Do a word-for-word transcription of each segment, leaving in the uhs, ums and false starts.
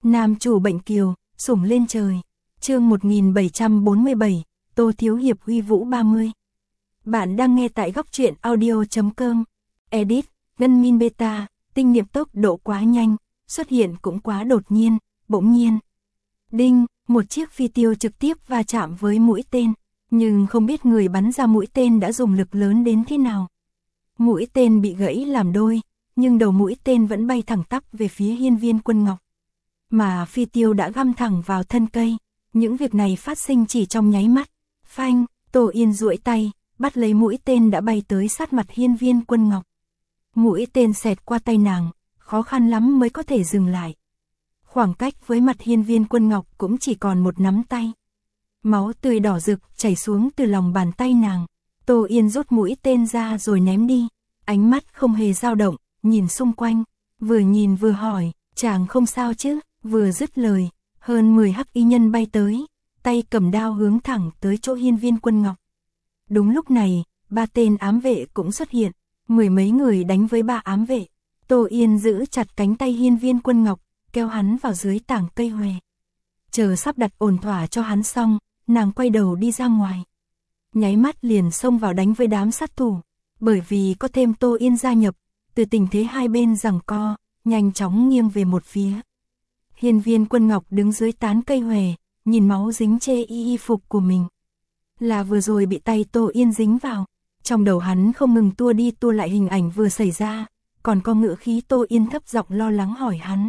Nam chủ bệnh kiều, sủng lên trời. Chương một nghìn bảy trăm bốn mươi bảy, Tô Thiếu Hiệp huy vũ ba mươi. Bạn đang nghe tại góc truyện audio chấm com. Edit, Ngân Min Beta, tinh niệm tốc độ quá nhanh, xuất hiện cũng quá đột nhiên, bỗng nhiên. Đinh, một chiếc phi tiêu trực tiếp va chạm với mũi tên, nhưng không biết người bắn ra mũi tên đã dùng lực lớn đến thế nào. Mũi tên bị gãy làm đôi, nhưng đầu mũi tên vẫn bay thẳng tắp về phía Hiên Viên Quân Ngọc. Mà phi tiêu đã găm thẳng vào thân cây, những việc này phát sinh chỉ trong nháy mắt. Phanh, Tô Yên duỗi tay, bắt lấy mũi tên đã bay tới sát mặt Hiên Viên Quân Ngọc. Mũi tên xẹt qua tay nàng, khó khăn lắm mới có thể dừng lại. Khoảng cách với mặt Hiên Viên Quân Ngọc cũng chỉ còn một nắm tay. Máu tươi đỏ rực chảy xuống từ lòng bàn tay nàng. Tô Yên rút mũi tên ra rồi ném đi, ánh mắt không hề dao động, nhìn xung quanh, vừa nhìn vừa hỏi, chàng không sao chứ? Vừa dứt lời, hơn mười hắc y nhân bay tới, tay cầm đao hướng thẳng tới chỗ Hiên Viên Quân Ngọc. Đúng lúc này, ba tên ám vệ cũng xuất hiện, mười mấy người đánh với ba ám vệ. Tô Yên giữ chặt cánh tay Hiên Viên Quân Ngọc, kéo hắn vào dưới tảng cây hòe. Chờ sắp đặt ổn thỏa cho hắn xong, nàng quay đầu đi ra ngoài. Nháy mắt liền xông vào đánh với đám sát thủ, bởi vì có thêm Tô Yên gia nhập, từ tình thế hai bên giằng co, nhanh chóng nghiêng về một phía. Hiên Viên Quân Ngọc đứng dưới tán cây hòe, nhìn máu dính chê y y phục của mình. Là vừa rồi bị tay Tô Yên dính vào, trong đầu hắn không ngừng tua đi tua lại hình ảnh vừa xảy ra, còn có ngữ khí Tô Yên thấp giọng lo lắng hỏi hắn.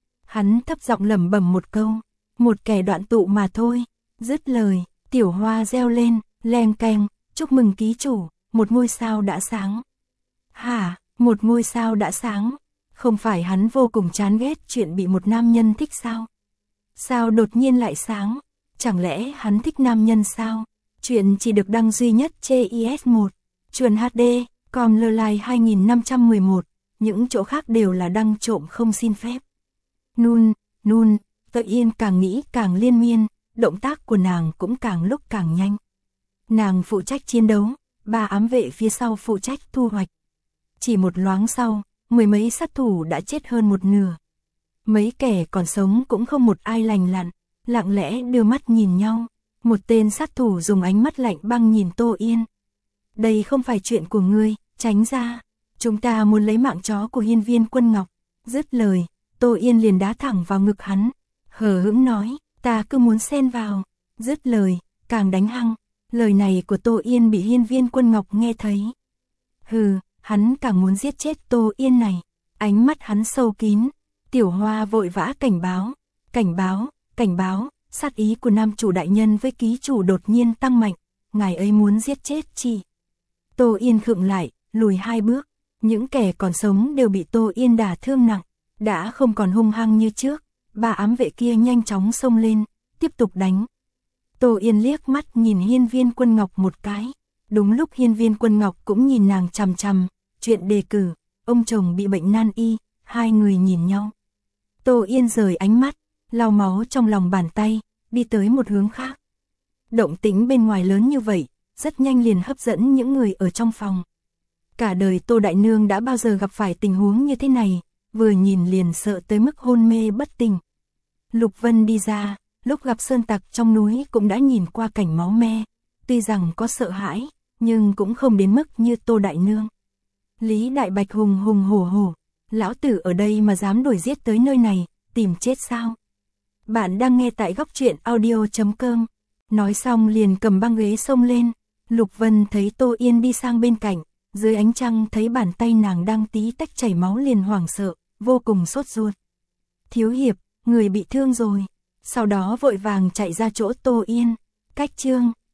Hắn thấp giọng lẩm bẩm một câu, một kẻ đoạn tụ mà thôi. Dứt lời, tiểu hoa reo lên, leng keng, chúc mừng ký chủ, một ngôi sao đã sáng. Hả, một ngôi sao đã sáng? Không phải hắn vô cùng chán ghét chuyện bị một nam nhân thích sao? Sao đột nhiên lại sáng? Chẳng lẽ hắn thích nam nhân sao? Chuyện chỉ được đăng duy nhất trên i ét một, Chuồn hát đê, com lơ lai hai nghìn năm trăm mười một, những chỗ khác đều là đăng trộm không xin phép. Nun, nun, Tô Yên càng nghĩ càng liên miên, động tác của nàng cũng càng lúc càng nhanh. Nàng phụ trách chiến đấu, ba ám vệ phía sau phụ trách thu hoạch. Chỉ một loáng sau, mười mấy sát thủ đã chết hơn một nửa. Mấy kẻ còn sống cũng không một ai lành lặn, lặng lẽ đưa mắt nhìn nhau. Một tên sát thủ dùng ánh mắt lạnh băng nhìn Tô Yên. Đây không phải chuyện của ngươi, tránh ra. Chúng ta muốn lấy mạng chó của Hiên Viên Quân Ngọc. Dứt lời, Tô Yên liền đá thẳng vào ngực hắn. Hờ hững nói, ta cứ muốn xen vào. Dứt lời, càng đánh hăng. Lời này của Tô Yên bị Hiên Viên Quân Ngọc nghe thấy. Hừ, hắn càng muốn giết chết Tô Yên này. Ánh mắt hắn sâu kín. Tiểu Hoa vội vã cảnh báo. Cảnh báo, cảnh báo, sát ý của nam chủ đại nhân với ký chủ đột nhiên tăng mạnh. Ngài ấy muốn giết chết chị. Tô Yên khựng lại, lùi hai bước. Những kẻ còn sống đều bị Tô Yên đả thương nặng, đã không còn hung hăng như trước. Ba ám vệ kia nhanh chóng xông lên, tiếp tục đánh. Tô Yên liếc mắt nhìn Hiên Viên Quân Ngọc một cái. Đúng lúc Hiên Viên Quân Ngọc cũng nhìn nàng chằm chằm. Chuyện đề cử, ông chồng bị bệnh nan y, hai người nhìn nhau. Tô Yên rời ánh mắt, lau máu trong lòng bàn tay, đi tới một hướng khác. Động tĩnh bên ngoài lớn như vậy, rất nhanh liền hấp dẫn những người ở trong phòng. Cả đời Tô Đại Nương đã bao giờ gặp phải tình huống như thế này, vừa nhìn liền sợ tới mức hôn mê bất tỉnh. Lục Vân đi ra, lúc gặp sơn tặc trong núi cũng đã nhìn qua cảnh máu me, tuy rằng có sợ hãi, nhưng cũng không đến mức như Tô Đại Nương. Lý Đại Bạch hùng hùng hổ hổ, lão tử ở đây mà dám đuổi giết tới nơi này, tìm chết sao? Bạn đang nghe tại góc truyện audio chấm com. Nói xong liền cầm băng ghế xông lên. Lục Vân thấy Tô Yên đi sang bên cạnh, dưới ánh trăng thấy bàn tay nàng đang tí tách chảy máu liền hoảng sợ, vô cùng sốt ruột. Thiếu hiệp, người bị thương rồi. Sau đó vội vàng chạy ra chỗ Tô Yên. Cách chương,